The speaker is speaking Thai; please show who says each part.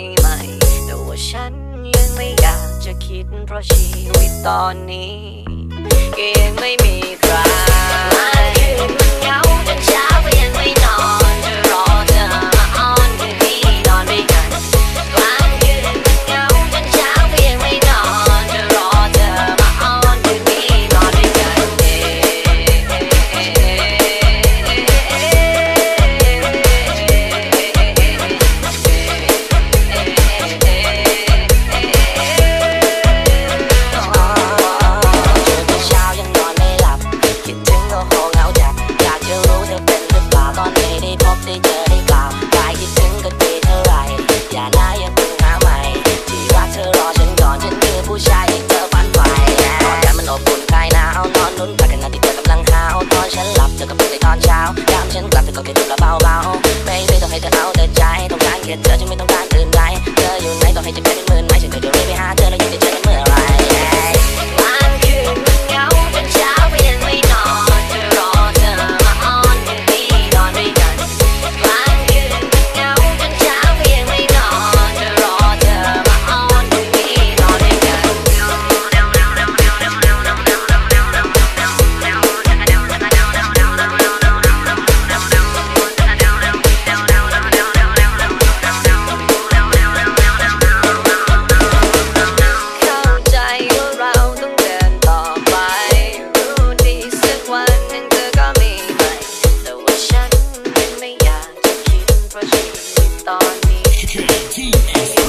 Speaker 1: ใหม่แต่ว่าฉันยังไม่อยากจะคิดเพราะชีวิตตอนนี้ก็ยังไม่มีใครคืนมันเหงาจนเช้าก็ยังไม่นอนจะรอเธอมาอ้อนคืนนี้นอนด้วยกันกลางคืนมันเหงาจนเช้าก็ยังไม่นอนจะรอเธอมาอ้อนคืนนี้นอนด้วยกันฉันกลับไปก็แค่ดูแลเบาๆไม่ต้องให้เธอเอาแต่ใจต้องการแค่เธอฉันไม่ต้องการอื่นใดเธออยู่ไหนต้องให้จะกลายเป็นหมื่นไม้ฉันก็จะรีบไปหาเธอแล้วยังจะเจอกันเมื่อไรกลางคืนมันเหงาจนเช้าก็ยังไม่นอนจะรอเธอมาอ้อนคืนนี้นอนด้วยกันกลางคืนมันเหงาจนเช้าก็ยังไม่นอนจะรอเธอมาอ้อนคืนนี้นอนด้วยกันตอนนี้